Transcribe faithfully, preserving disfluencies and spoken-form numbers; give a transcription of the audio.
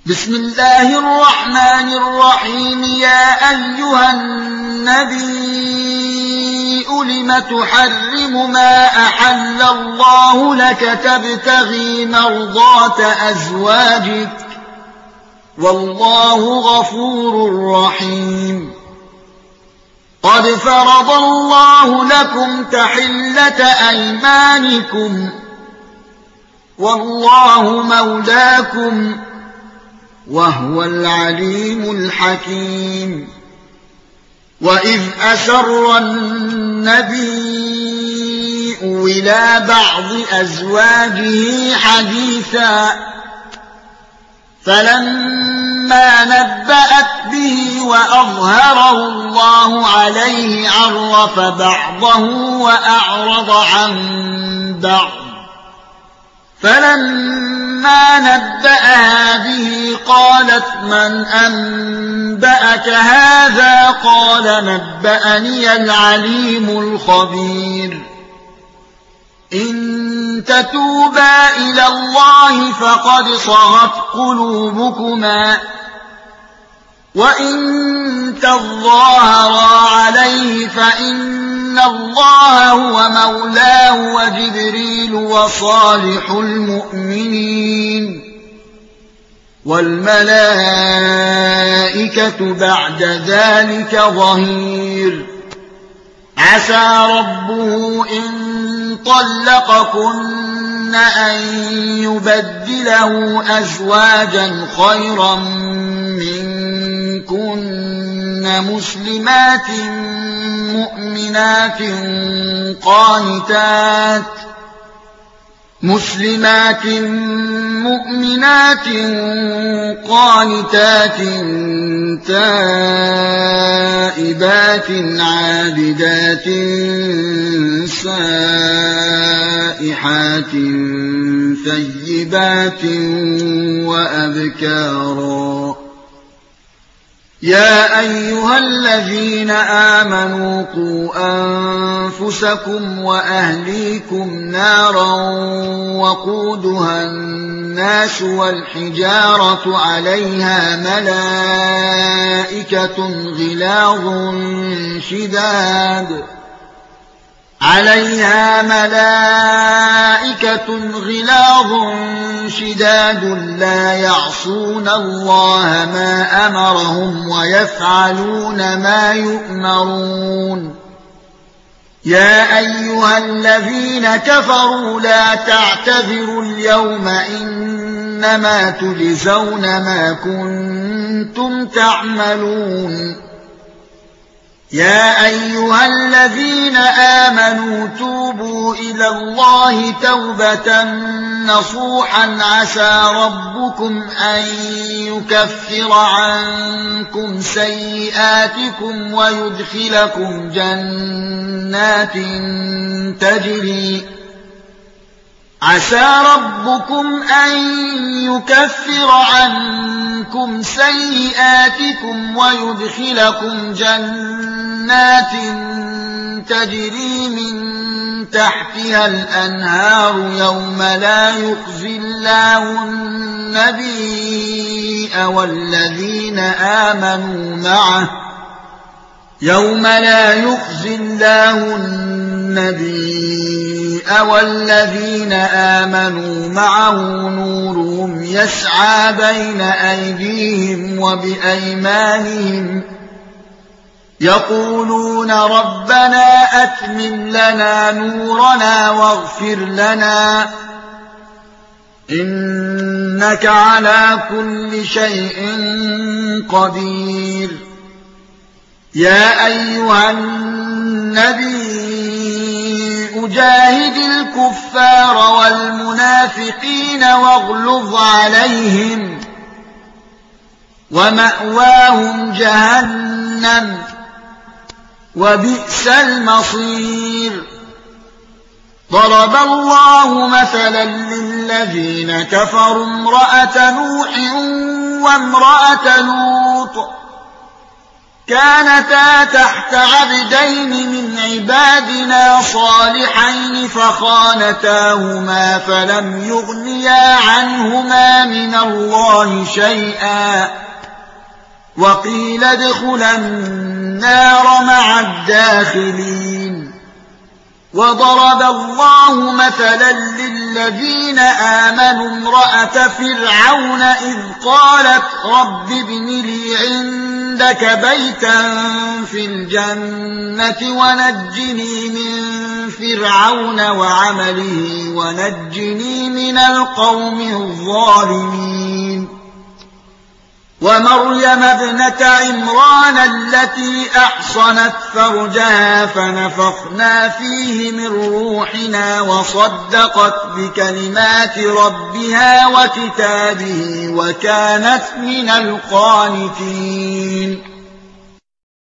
بسم الله الرحمن الرحيم يا أيها النبي لم تحرم ما أحل الله لك تبتغي مرضات أزواجك والله غفور رحيم قد فرض الله لكم تحلة أيمانكم والله مولاكم وهو العليم الحكيم وإذ أسر النبي إلى بعض أزواجه حديثا فلما نبأت به وأظهره الله عليه عرف بعضه وأعرض عن بعض فلما نبأها به قالت من أنبأك هذا قال نبأني العليم الخبير إن تتوبا إلى الله فقد صغت قلوبكما وإن تظاهرا عليه فإن الله هو مولاه وجبريل وصالح المؤمنين والملائكة بعد ذلك ظهير عسى ربه إن طلقكن أن يبدله أزواجا خيرا منكن مسلمات مؤمنات قانتات مسلمات مؤمنات قانتات تائبات عابدات سائحات ثيبات وأبكارا يا أيها الذين آمنوا قوا أنفسكم وأهليكم نارا وقودها الناس والحجارة عليها ملائكة غلاظ شداد عليها ملائكة غلاظ شداد لا يعصون الله ما أمرهم ويفعلون ما يؤمرون يا أيها الذين كفروا لا تعتذروا اليوم إنما تجزون ما كنتم تعملون يا أيها الذين آمنوا توبوا إلى الله توبة نصوحا عسى ربكم أن يكفر عنكم سيئاتكم ويدخلكم جنات تجري عسى ربكم أن يكفر عنكم سيئاتكم ويدخلكم جنات تجري من تحتها الأنهار يوم لا يخزي الله النبي والذين آمنوا معه يوم لا يخزي الله النبي والذين آمنوا معه نورهم يسعى بين أيديهم وبأيمانهم يقولون ربنا أتمم لنا نورنا واغفر لنا إنك على كل شيء قدير يا أيها النبي جاهد الكفار والمنافقين واغلظ عليهم ومأواهم جهنم وبئس المصير ضرب الله مثلا للذين كفروا امرأة نوح وامرأة لوط كانتا تحت عبدين من عبادنا صالحين فخانتاهما فلم يغنيا عنهما من الله شيئا وقيل ادخلا النار مع الداخلين. وضرب الله مثلا للذين آمنوا امرأة فرعون إذ قالت رب ابن لي عندك بيتا في الجنة ونجني من فرعون وعمله ونجني من القوم الظالمين. ومريم ابنة عمران التي أحصنت فرجها فنفخنا فيه من روحنا وصدقت بكلمات ربها وكتابه وكانت من القانتين.